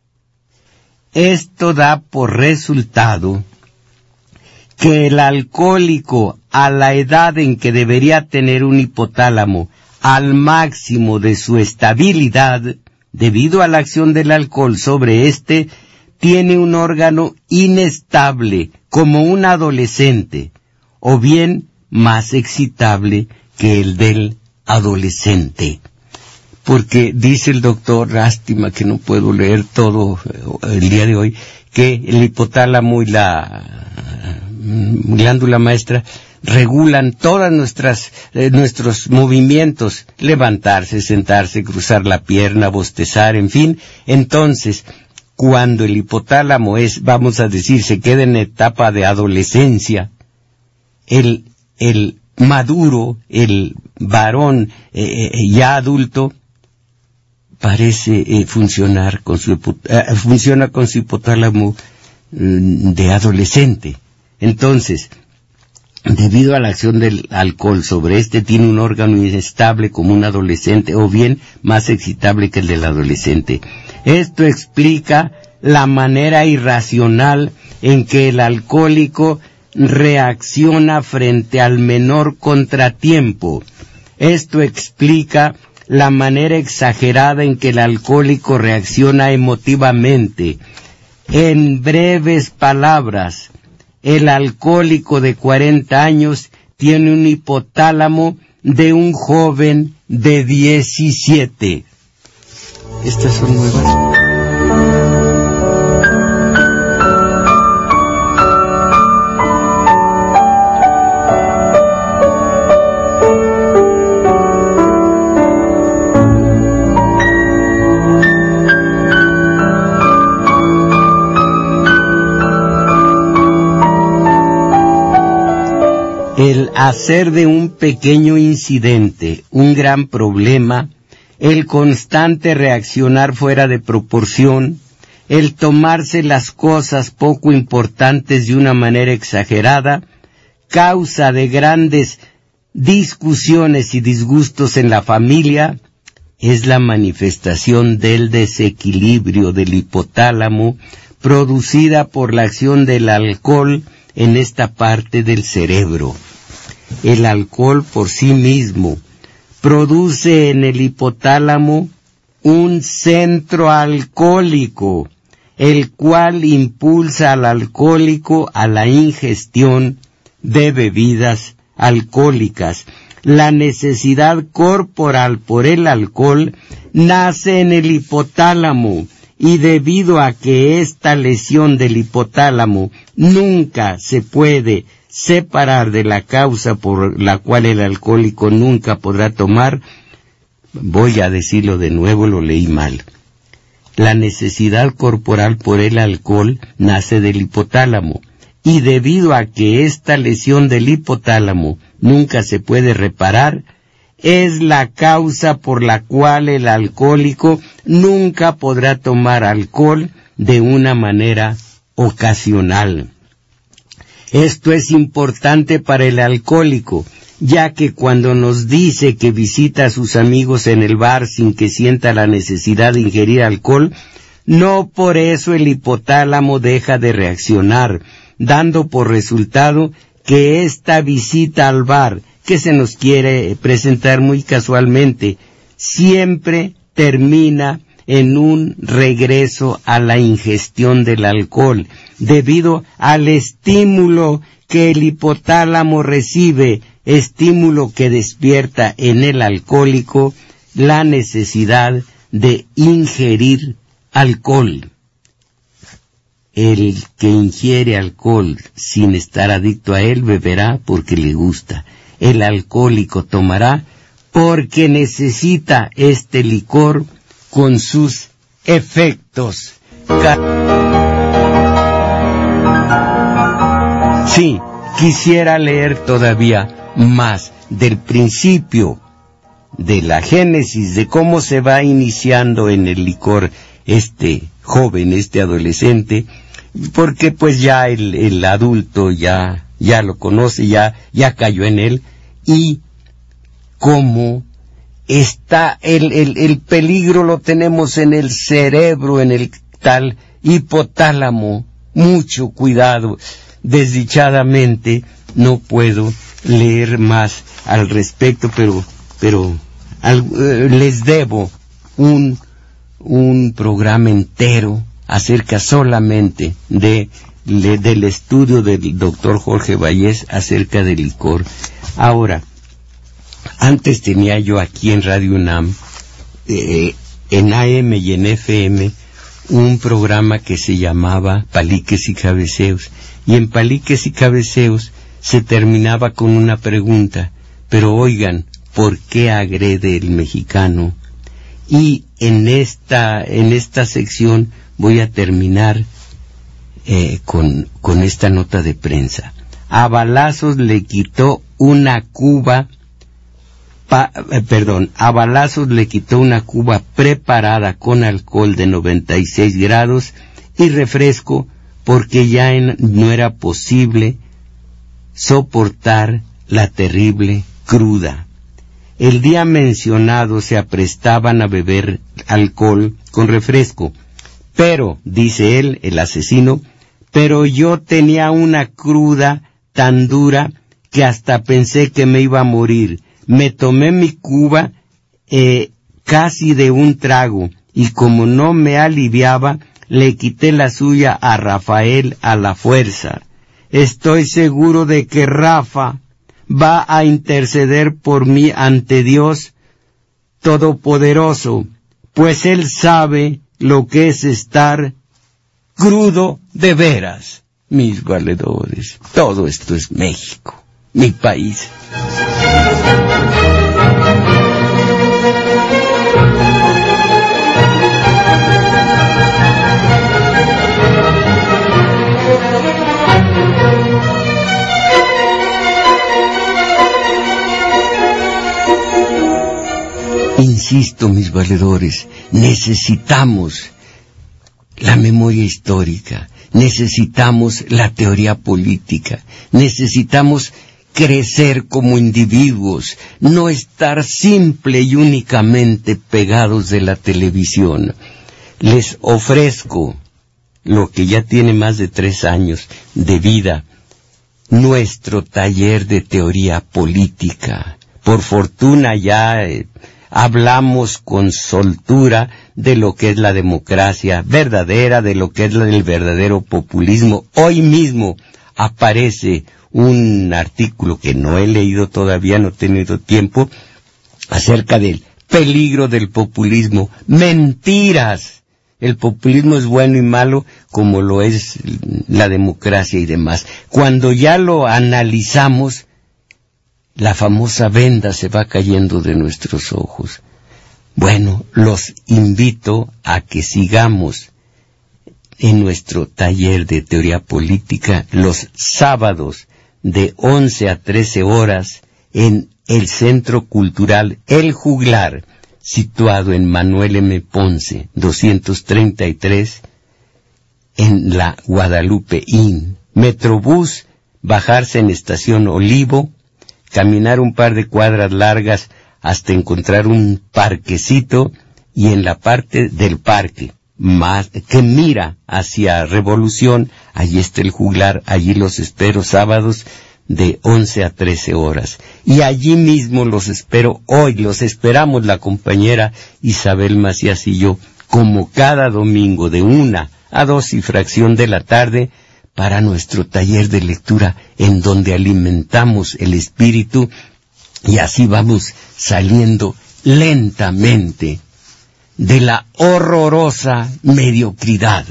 Esto da por resultado que el alcohólico, a la edad en que debería tener un hipotálamo al máximo de su estabilidad, debido a la acción del alcohol sobre éste, tiene un órgano inestable, como un adolescente, o bien más excitable que el del adolescente. Porque dice el doctor, lástima que no puedo leer todo el día de hoy, que el hipotálamo y la glándula maestra regulan todas nuestras eh, nuestros movimientos, levantarse, sentarse, cruzar la pierna, bostezar, en fin. Entonces, cuando el hipotálamo es, vamos a decir, se queda en etapa de adolescencia, el el maduro, el varón eh, eh, ya adulto, parece eh, funcionar con su eh, funciona con su hipotálamo eh, de adolescente. Entonces, debido a la acción del alcohol sobre este, tiene un órgano inestable como un adolescente, o bien más excitable que el del adolescente. Esto explica la manera irracional en que el alcohólico reacciona frente al menor contratiempo. Esto explica la manera exagerada en que el alcohólico reacciona emotivamente. En breves palabras, el alcohólico de cuarenta años tiene un hipotálamo de un joven de diecisiete. Estas son nuevas. El hacer de un pequeño incidente un gran problema, el constante reaccionar fuera de proporción, el tomarse las cosas poco importantes de una manera exagerada, causa de grandes discusiones y disgustos en la familia, es la manifestación del desequilibrio del hipotálamo producida por la acción del alcohol en esta parte del cerebro. El alcohol por sí mismo produce en el hipotálamo un centro alcohólico el cual impulsa al alcohólico a la ingestión de bebidas alcohólicas. La necesidad corporal por el alcohol nace en el hipotálamo, y debido a que esta lesión del hipotálamo nunca se puede separar de la causa por la cual el alcohólico nunca podrá tomar, voy a decirlo de nuevo, lo leí mal. La necesidad corporal por el alcohol nace del hipotálamo, y debido a que esta lesión del hipotálamo nunca se puede reparar, es la causa por la cual el alcohólico nunca podrá tomar alcohol de una manera ocasional. Esto es importante para el alcohólico, ya que cuando nos dice que visita a sus amigos en el bar sin que sienta la necesidad de ingerir alcohol, no por eso el hipotálamo deja de reaccionar, dando por resultado que esta visita al bar, que se nos quiere presentar muy casualmente, siempre termina en un regreso a la ingestión del alcohol, debido al estímulo que el hipotálamo recibe, estímulo que despierta en el alcohólico la necesidad de ingerir alcohol. El que ingiere alcohol sin estar adicto a él beberá porque le gusta. El alcohólico tomará porque necesita este licor con sus efectos. Sí, quisiera leer todavía más del principio, de la génesis, de cómo se va iniciando en el licor este joven, este adolescente, porque pues ya el, el adulto ya, ya lo conoce, ya, ya cayó en él, y cómo está el, el, el peligro lo tenemos en el cerebro, en el tal hipotálamo. Mucho cuidado. Desdichadamente no puedo leer más al respecto, pero, pero al, eh, les debo un, un programa entero acerca solamente de, de del estudio del doctor Jorge Vallés acerca del licor. Ahora, antes tenía yo aquí en Radio UNAM, eh, en A M y en F M, un programa que se llamaba Paliques y Cabeceos, y en Paliques y Cabeceos se terminaba con una pregunta: pero oigan, ¿por qué agrede el mexicano? Y en esta, en esta sección voy a terminar eh, con, con esta nota de prensa. A balazos le quitó una cuba, pa, eh, perdón, a balazos le quitó una cuba preparada con alcohol de noventa y seis grados y refresco porque ya en, no era posible soportar la terrible cruda. El día mencionado se aprestaban a beber alcohol con refresco, pero, dice él, el asesino, pero yo tenía una cruda tan dura que hasta pensé que me iba a morir. Me tomé mi cuba eh, casi de un trago, y como no me aliviaba, le quité la suya a Rafael a la fuerza. Estoy seguro de que Rafa va a interceder por mí ante Dios Todopoderoso, pues él sabe lo que es estar crudo de veras. Mis valedores, todo esto es México, mi país. Insisto, mis valedores, necesitamos la memoria histórica, necesitamos la teoría política, necesitamos crecer como individuos, no estar simple y únicamente pegados de la televisión. Les ofrezco lo que ya tiene más de tres años de vida, nuestro taller de teoría política. Por fortuna ya eh, hablamos con soltura de lo que es la democracia verdadera, de lo que es el verdadero populismo. Hoy mismo aparece un artículo que no he leído todavía, no he tenido tiempo, acerca del peligro del populismo. Mentiras. El populismo es bueno y malo como lo es la democracia y demás. Cuando ya lo analizamos, la famosa venda se va cayendo de nuestros ojos. Bueno, los invito a que sigamos en nuestro taller de teoría política los sábados de once a trece horas en el Centro Cultural El Juglar, situado en Manuel M. Ponce, doscientos treinta y tres, en la Guadalupe Inn. Metrobús, bajarse en Estación Olivo, caminar un par de cuadras largas hasta encontrar un parquecito, y en la parte del parque más que mira hacia Revolución, allí está el Juglar, allí los espero sábados de once a trece horas. Y allí mismo los espero hoy, los esperamos la compañera Isabel Macías y yo, como cada domingo de una a dos y fracción de la tarde, para nuestro taller de lectura, en donde alimentamos el espíritu y así vamos saliendo lentamente de la horrorosa mediocridad.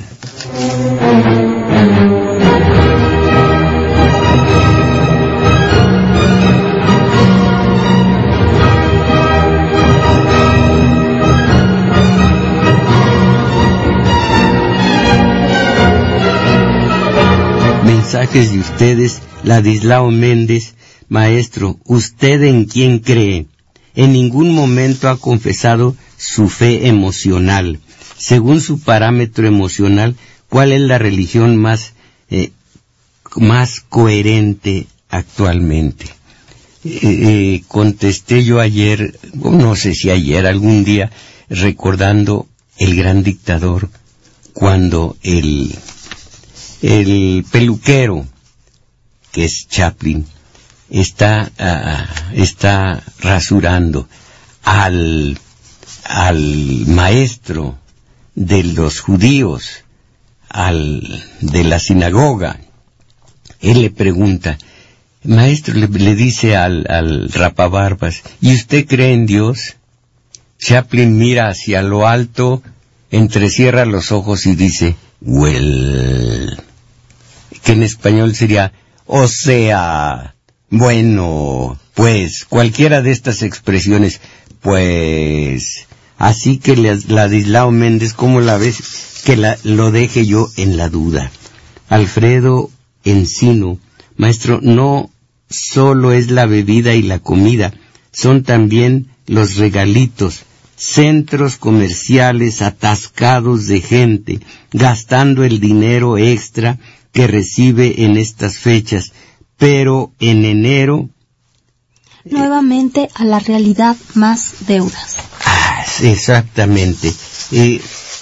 Mensajes de ustedes, Ladislao Méndez. Maestro, ¿usted en quién cree? En ningún momento ha confesado su fe emocional. Según su parámetro emocional, ¿cuál es la religión más, eh, más coherente actualmente? Eh, eh, contesté yo ayer, no sé si ayer, algún día, recordando el gran dictador, cuando el... el peluquero, que es Chaplin, está uh, está rasurando al al maestro de los judíos, al de la sinagoga. Él le pregunta, maestro, le, le dice al, al rapabarbas, ¿y usted cree en Dios? Chaplin mira hacia lo alto, entrecierra los ojos y dice, well, que en español sería, o sea, bueno, pues, cualquiera de estas expresiones, pues, así que Ladislao Méndez, ¿cómo la ves? Que la, lo deje yo en la duda. Alfredo Encino, maestro, no solo es la bebida y la comida, son también los regalitos, centros comerciales atascados de gente, gastando el dinero extra que recibe en estas fechas, pero en enero... Nuevamente a la realidad, más deudas. Ah, exactamente. Eh,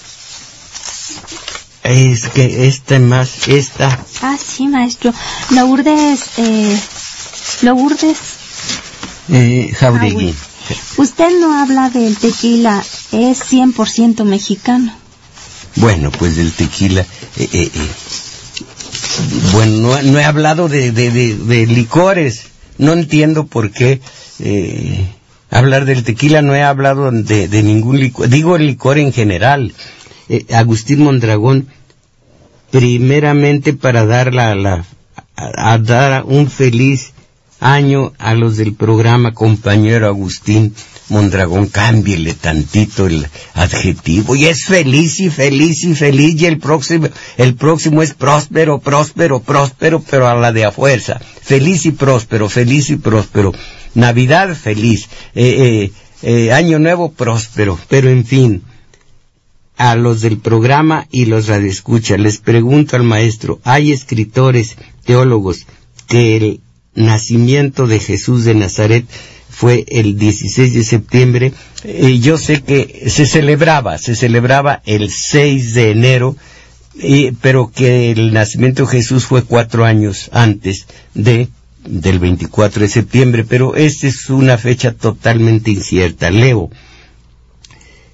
es que esta más, esta... Ah, sí, maestro. Lourdes, eh, Lourdes... Eh, Jauregui. Usted no habla del tequila, es cien por ciento mexicano. Bueno, pues del tequila... Eh, eh, eh. Bueno, no, no he hablado de, de, de, de licores. No entiendo por qué eh, hablar del tequila. No he hablado de, de ningún licor. Digo el licor en general. Eh, Agustín Mondragón, primeramente para dar la, la a, a dar un feliz año a los del programa, compañero Agustín Mondragón, cámbiele tantito el adjetivo, y es feliz y feliz y feliz, y el próximo, el próximo es próspero, próspero, próspero, pero a la de a fuerza, feliz y próspero, feliz y próspero, Navidad feliz, eh, eh, eh, Año Nuevo próspero, pero en fin, a los del programa y los radioescuchas, les pregunto al maestro, hay escritores, teólogos, que el nacimiento de Jesús de Nazaret fue el dieciséis de septiembre, y yo sé que se celebraba, se celebraba el seis de enero, y, pero que el nacimiento de Jesús fue cuatro años antes de del veinticuatro de septiembre, pero esta es una fecha totalmente incierta. Leo,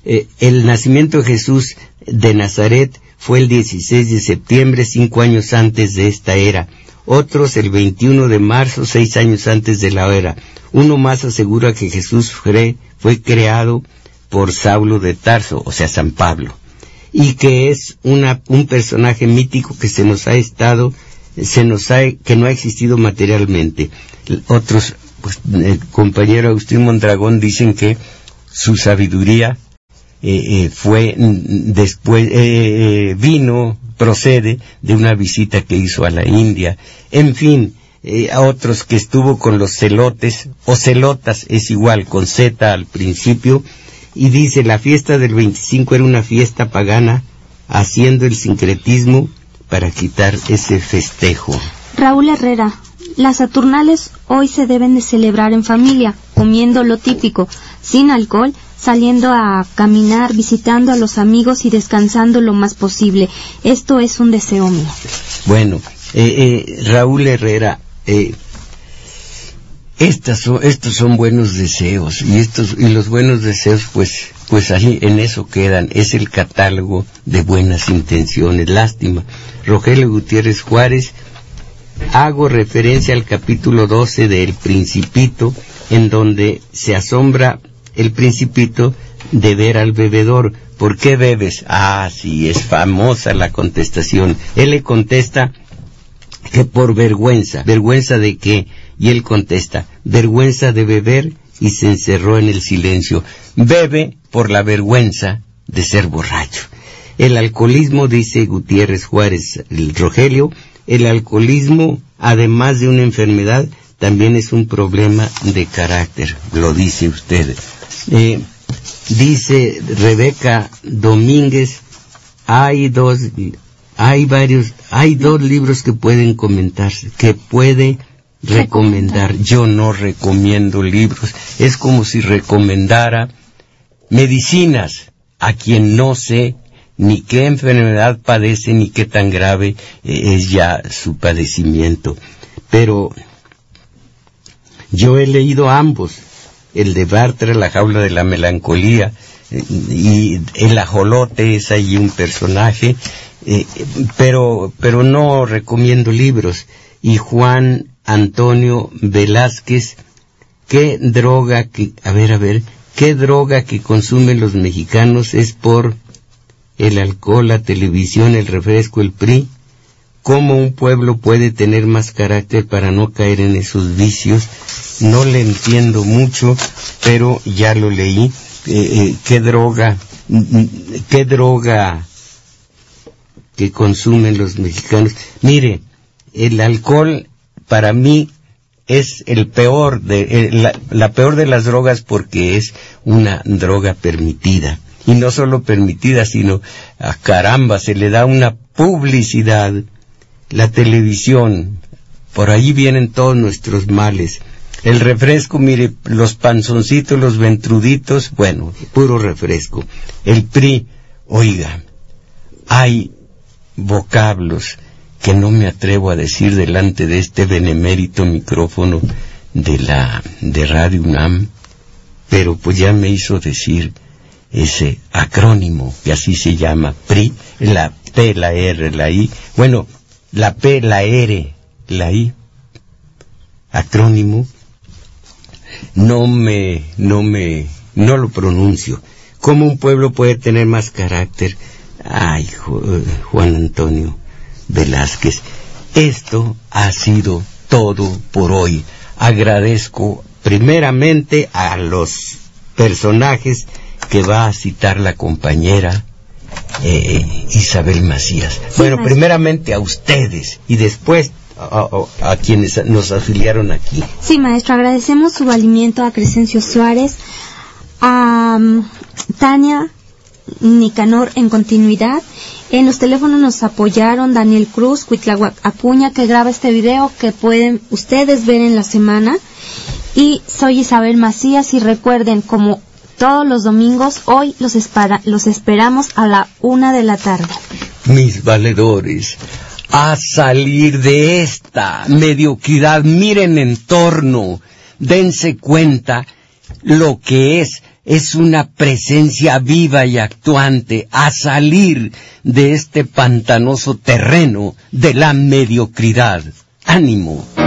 Eh, el nacimiento de Jesús de Nazaret fue el dieciséis de septiembre, cinco años antes de esta era. Otros el veintiuno de marzo, seis años antes de la era. Uno más asegura que Jesús fue, fue creado por Saulo de Tarso, o sea, San Pablo, y que es una, un personaje mítico que se nos ha estado, se nos ha, que no ha existido materialmente. Otros, pues, el compañero Agustín Mondragón dicen que su sabiduría eh, eh, fue después, eh, eh, vino, procede de una visita que hizo a la India. En fin, eh, a otros que estuvo con los celotes, o celotas es igual, con Z al principio, y dice, la fiesta del veinticinco era una fiesta pagana, haciendo el sincretismo para quitar ese festejo. Raúl Herrera, las Saturnales hoy se deben de celebrar en familia, comiendo lo típico, sin alcohol, saliendo a caminar, visitando a los amigos y descansando lo más posible. Esto es un deseo mío. Bueno, eh, eh, Raúl Herrera, eh, estas son, estos son buenos deseos, y estos, y los buenos deseos, pues, pues ahí en eso quedan, es el catálogo de buenas intenciones. Lástima. Rogelio Gutiérrez Juárez, hago referencia al capítulo doce de El Principito, en donde se asombra el Principito de ver al bebedor. ¿Por qué bebes? Ah, sí, es famosa la contestación. Él le contesta que por vergüenza. ¿Vergüenza de qué? Y él contesta, vergüenza de beber, y se encerró en el silencio. Bebe por la vergüenza de ser borracho. El alcoholismo, dice Gutiérrez Juárez, el Rogelio, el alcoholismo, además de una enfermedad, también es un problema de carácter, lo dice usted. Eh, dice Rebeca Domínguez, hay dos, hay varios, hay dos libros que pueden comentarse, que puede recomendar. Yo no recomiendo libros, es como si recomendara medicinas a quien no sé ni qué enfermedad padece ni qué tan grave eh, es ya su padecimiento. Pero yo he leído ambos, el de Bartra, La jaula de la melancolía, eh, y el ajolote es ahí un personaje, eh, pero pero no recomiendo libros. Y Juan Antonio Velázquez, qué droga que, a ver, a ver, qué droga que consumen los mexicanos es por el alcohol, la televisión, el refresco, el P R I. ¿Cómo un pueblo puede tener más carácter para no caer en esos vicios? No le entiendo mucho, pero ya lo leí. Eh, eh, qué droga, qué droga que consumen los mexicanos. Mire, el alcohol para mí es el peor de eh, la, la peor de las drogas, porque es una droga permitida, y no solo permitida, sino a caramba se le da una publicidad. La televisión, por ahí vienen todos nuestros males. El refresco, mire, los panzoncitos, los ventruditos, bueno, puro refresco. El P R I, oiga, hay vocablos que no me atrevo a decir delante de este benemérito micrófono de la de Radio UNAM, pero pues ya me hizo decir ese acrónimo, que así se llama, P R I, la P, la R, la I, bueno, la P, la R, la I, acrónimo, no me, no me, no lo pronuncio. ¿Cómo un pueblo puede tener más carácter? Ay, Juan Antonio Velázquez, esto ha sido todo por hoy. Agradezco primeramente a los personajes que va a citar la compañera eh, Isabel Macías. Sí, bueno, maestro. Primeramente a ustedes y después a, a, a quienes nos afiliaron aquí. Sí, maestro, agradecemos su valimiento a Crescencio Suárez, a um, Tania Nicanor en continuidad. En los teléfonos nos apoyaron Daniel Cruz, Cuitláhuac Acuña, que graba este video que pueden ustedes ver en la semana, y soy Isabel Macías, y recuerden, como todos los domingos, hoy los, espera, los esperamos a la una de la tarde. Mis valedores, a salir de esta mediocridad, miren en torno, dense cuenta lo que es es una presencia viva y actuante a salir de este pantanoso terreno de la mediocridad. ¡Ánimo!